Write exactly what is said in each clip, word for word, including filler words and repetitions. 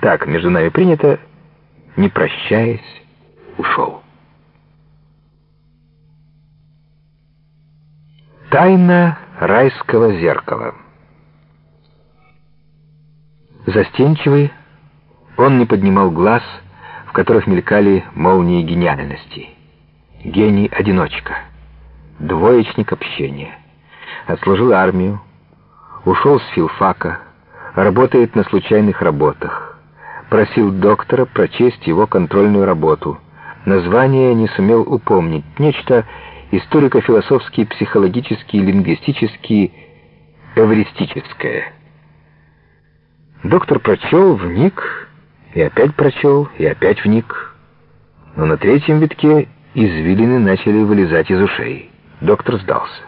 Так, между нами принято, не прощаясь, ушел. Тайна райского зеркала. Застенчивый, он не поднимал глаз, в которых мелькали молнии гениальности. Гений-одиночка, двоечник общения. Отслужил армию, ушел с филфака, работает на случайных работах. Просил доктора прочесть его контрольную работу. Название не сумел упомнить. Нечто историко-философски, психологически, лингвистически, эвристическое. Доктор прочел, вник, и опять прочел, и опять вник. Но на третьем витке извилины начали вылезать из ушей. Доктор сдался.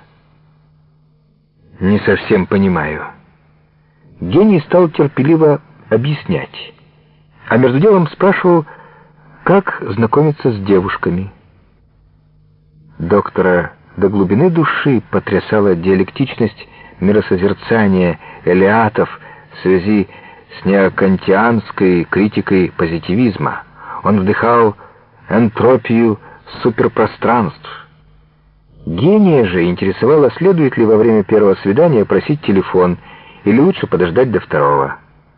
«Не совсем понимаю». Гений стал терпеливо объяснять, а между делом спрашивал, как знакомиться с девушками. Доктора до глубины души потрясала диалектичность миросозерцания элеатов в связи с неокантианской критикой позитивизма. Он вдыхал энтропию суперпространств. Гения же интересовало, следует ли во время первого свидания просить телефон или лучше подождать до второго.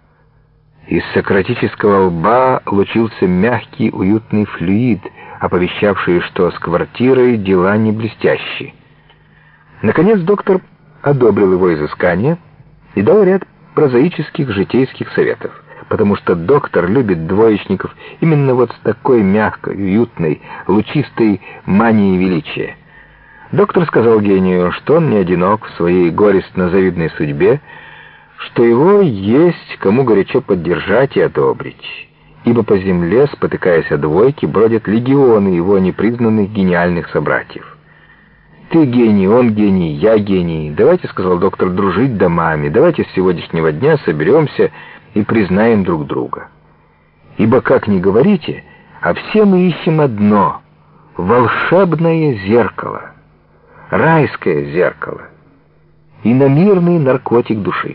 Из сократического лба лучился мягкий, уютный флюид, оповещавший, что с квартирой дела не блестящие. Наконец доктор одобрил его изыскание и дал ряд прозаических житейских советов, потому что доктор любит двоечников именно вот с такой мягкой, уютной, лучистой манией величия. Доктор сказал гению, что он не одинок в своей горестно-завидной судьбе, что его есть кому горячо поддержать и одобрить, ибо по земле, спотыкаясь о двойки, бродят легионы его непризнанных гениальных собратьев. «Ты гений, он гений, я гений. Давайте, — сказал доктор, — дружить домами. Давайте с сегодняшнего дня соберемся и признаем друг друга. Ибо, как ни говорите, а все мы ищем одно — волшебное зеркало, райское зеркало, иномирный наркотик души.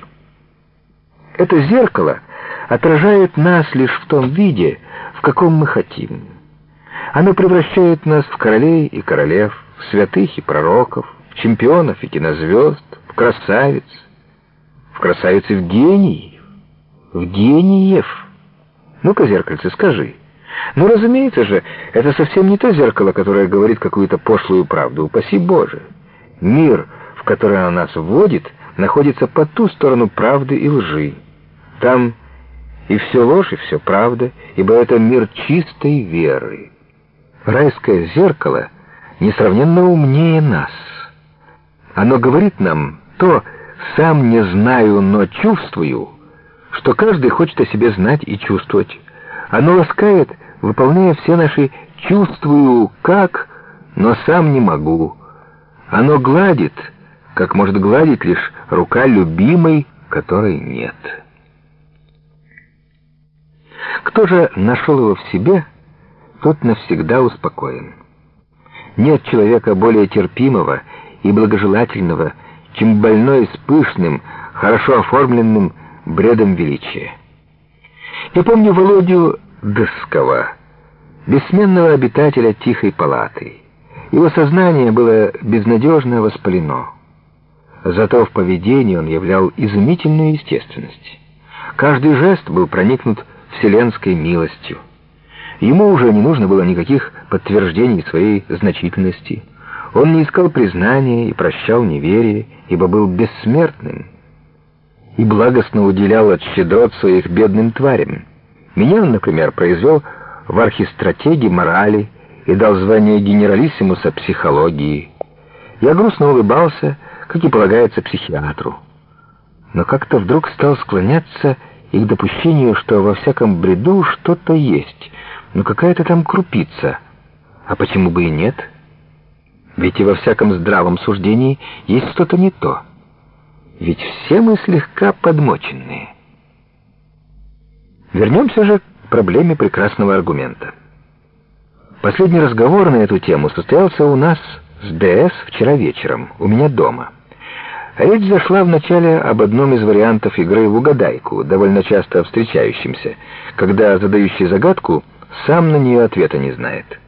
Это зеркало отражает нас лишь в том виде, в каком мы хотим. Оно превращает нас в королей и королев, в святых и пророков, в чемпионов и кинозвезд, в красавиц, в красавиц и в гениев, в гениев. Ну-ка, зеркальце, скажи. Ну, разумеется же, это совсем не то зеркало, которое говорит какую-то пошлую правду, упаси Боже. Мир, в который оно нас вводит, находится по ту сторону правды и лжи. Там и все ложь, и все правда, ибо это мир чистой веры. Райское зеркало несравненно умнее нас. Оно говорит нам то «сам не знаю, но чувствую», что каждый хочет о себе знать и чувствовать. Оно ласкает, выполняя все наши «чувствую как, но сам не могу». Оно гладит, как может гладить лишь рука любимой, которой нет. Кто же нашел его в себе, тот навсегда успокоен. Нет человека более терпимого и благожелательного, чем больной с пышным, хорошо оформленным бредом величия. Я помню Володю Дскова, бессменного обитателя тихой палаты. Его сознание было безнадежно воспалено. Зато в поведении он являл изумительную естественность. Каждый жест был проникнут вселенской милостью. Ему уже не нужно было никаких подтверждений своей значительности. Он не искал признания и прощал неверие, ибо был бессмертным, и благостно уделял от щедрот своих бедным тварям. Меня он, например, произвел в архистратеге морали и дал звание генералиссимуса психологии. Я грустно улыбался, как и полагается психиатру. Но как-то вдруг стал склоняться и к допущению, что во всяком бреду что-то есть, но какая-то там крупица. А почему бы и нет? Ведь и во всяком здравом суждении есть что-то не то. Ведь все мы слегка подмоченные. Вернемся же к проблеме прекрасного аргумента. Последний разговор на эту тему состоялся у нас с ДС вчера вечером, у меня дома. Речь зашла вначале об одном из вариантов игры в угадайку, довольно часто встречающемся, когда задающий загадку сам на нее ответа не знает.